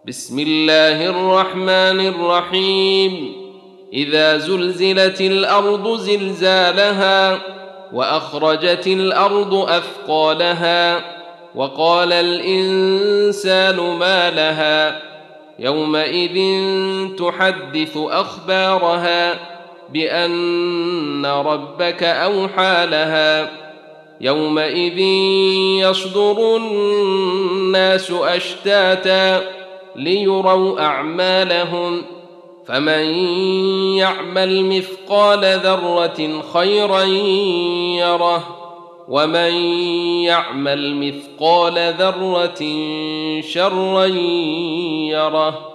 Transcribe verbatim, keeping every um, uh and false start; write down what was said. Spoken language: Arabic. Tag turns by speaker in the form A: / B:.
A: بسم الله الرحمن الرحيم إذا زلزلت الأرض زلزالها وأخرجت الأرض أثقالها وقال الإنسان ما لها يومئذ تحدث أخبارها بأن ربك أوحى لها يومئذ يصدر الناس أشتاتا ليروا أعمالهم فمن يعمل مثقال ذرة خيرا يره ومن يعمل مثقال ذرة شرا يره.